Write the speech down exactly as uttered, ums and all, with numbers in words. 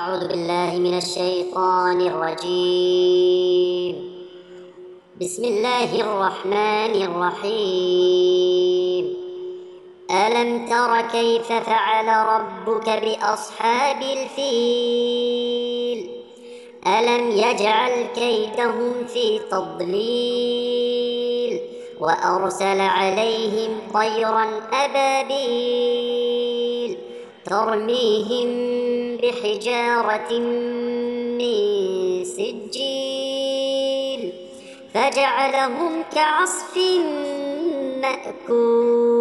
أعوذ بالله من الشيطان الرجيم. بسم الله الرحمن الرحيم. ألم تر كيف فعل ربك بأصحاب الفيل؟ ألم يجعل كيدهم في تضليل وأرسل عليهم طيرا أبابيل ترميهم بحجارة من سجيل فجعلهم كعصف مأكول.